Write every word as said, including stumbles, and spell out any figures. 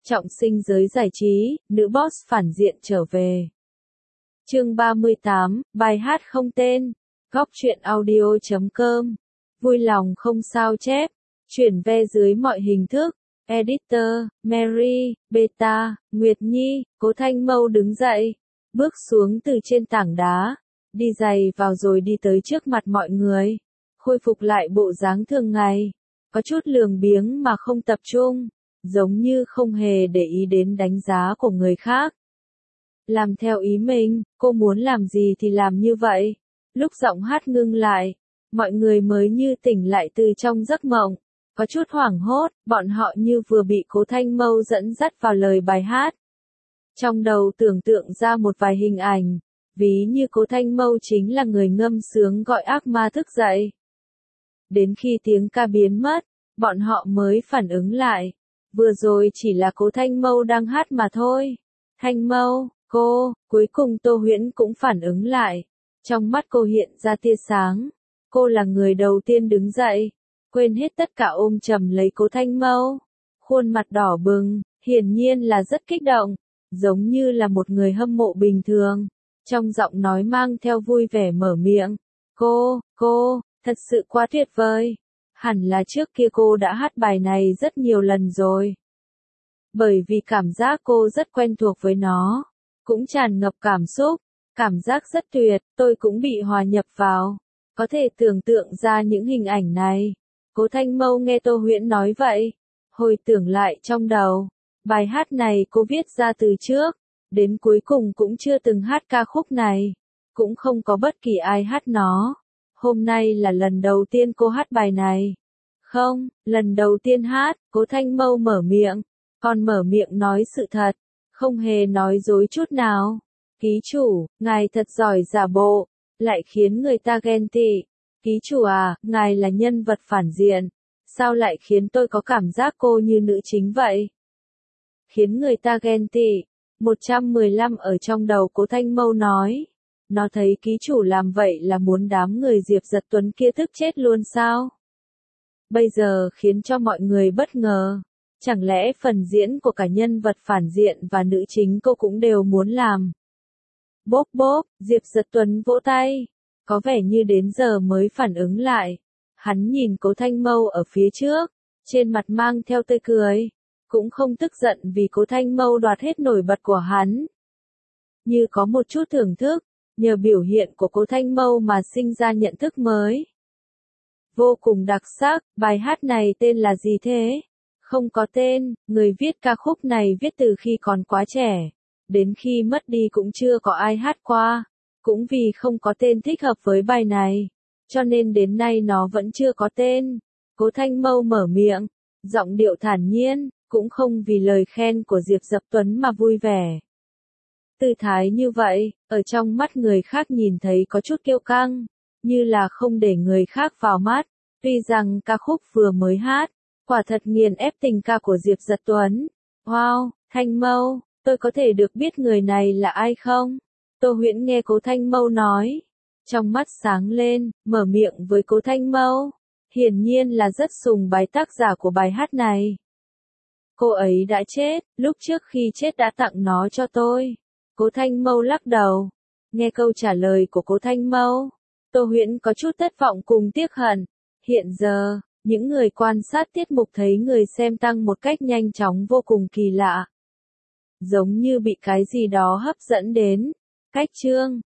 Trọng sinh giới giải trí, nữ boss phản diện trở về. Chương ba mươi tám, bài hát không tên. Góc truyện audio chấm com. Vui lòng không sao chép. Chuyển ve dưới mọi hình thức. Editor, Mary, Beta, Nguyệt Nhi, Cố Thanh Mâu đứng dậy. Bước xuống từ trên tảng đá. Đi giày vào rồi đi tới trước mặt mọi người. Khôi phục lại bộ dáng thường ngày. Có chút lười biếng mà không tập trung. Giống như không hề để ý đến đánh giá của người khác. Làm theo ý mình, cô muốn làm gì thì làm như vậy. Lúc giọng hát ngưng lại, mọi người mới như tỉnh lại từ trong giấc mộng. Có chút hoảng hốt, bọn họ như vừa bị Cố Thanh Mâu dẫn dắt vào lời bài hát. Trong đầu tưởng tượng ra một vài hình ảnh, ví như Cố Thanh Mâu chính là người ngâm sướng gọi ác ma thức dậy. Đến khi tiếng ca biến mất, bọn họ mới phản ứng lại. Vừa rồi chỉ là Cố Thanh Mâu đang hát mà thôi. Thanh Mâu, cô, cuối cùng Tô Huyễn cũng phản ứng lại. Trong mắt cô hiện ra tia sáng. Cô là người đầu tiên đứng dậy. Quên hết tất cả ôm chầm lấy Cố Thanh Mâu. Khuôn mặt đỏ bừng, hiển nhiên là rất kích động. Giống như là một người hâm mộ bình thường. Trong giọng nói mang theo vui vẻ mở miệng. Cô, cô, thật sự quá tuyệt vời. Hẳn là trước kia cô đã hát bài này rất nhiều lần rồi. Bởi vì cảm giác cô rất quen thuộc với nó. Cũng tràn ngập cảm xúc. Cảm giác rất tuyệt, tôi cũng bị hòa nhập vào. Có thể tưởng tượng ra những hình ảnh này. Cố Thanh Mâu nghe Tô Huyễn nói vậy. Hồi tưởng lại trong đầu. Bài hát này cô viết ra từ trước. Đến cuối cùng cũng chưa từng hát ca khúc này. Cũng không có bất kỳ ai hát nó. Hôm nay là lần đầu tiên cô hát bài này. Không, lần đầu tiên hát, Cố Thanh Mâu mở miệng. Còn mở miệng nói sự thật. Không hề nói dối chút nào. Ký chủ, ngài thật giỏi giả bộ. Lại khiến người ta ghen tị. Ký chủ à, ngài là nhân vật phản diện. Sao lại khiến tôi có cảm giác cô như nữ chính vậy? Khiến người ta ghen tị. một trăm mười lăm ở trong đầu Cố Thanh Mâu nói. Nó thấy ký chủ làm vậy là muốn đám người Diệp Giật Tuấn kia tức chết luôn sao? Bây giờ khiến cho mọi người bất ngờ. Chẳng lẽ phần diễn của cả nhân vật phản diện và nữ chính cô cũng đều muốn làm? Bốp bốp, Diệp Giật Tuấn vỗ tay. Có vẻ như đến giờ mới phản ứng lại. Hắn nhìn Cố Thanh Mâu ở phía trước. Trên mặt mang theo tươi cười. Cũng không tức giận vì Cố Thanh Mâu đoạt hết nổi bật của hắn. Như có một chút thưởng thức. Nhờ biểu hiện của Cố Thanh Mâu mà sinh ra nhận thức mới. Vô cùng đặc sắc, bài hát này tên là gì thế? Không có tên, người viết ca khúc này viết từ khi còn quá trẻ. Đến khi mất đi cũng chưa có ai hát qua. Cũng vì không có tên thích hợp với bài này. Cho nên đến nay nó vẫn chưa có tên. Cố Thanh Mâu mở miệng. Giọng điệu thản nhiên, cũng không vì lời khen của Diệp Giật Tuấn mà vui vẻ. Tư thái như vậy, ở trong mắt người khác nhìn thấy có chút kiêu căng. Như là không để người khác vào mắt. Tuy rằng ca khúc vừa mới hát. Quả thật nghiền ép tình ca của Diệp Giật Tuấn. Wow, Thanh Mâu, tôi có thể được biết người này là ai không? Tô Huyễn nghe Cố Thanh Mâu nói. Trong mắt sáng lên, mở miệng với Cố Thanh Mâu. Hiển nhiên là rất sùng bái tác giả của bài hát này. Cô ấy đã chết, lúc trước khi chết đã tặng nó cho tôi. Cố Thanh Mâu lắc đầu. Nghe câu trả lời của Cố Thanh Mâu. Tô Huyễn có chút thất vọng cùng tiếc hận. Hiện giờ, những người quan sát tiết mục thấy người xem tăng một cách nhanh chóng vô cùng kỳ lạ. Giống như bị cái gì đó hấp dẫn đến. Cách chương,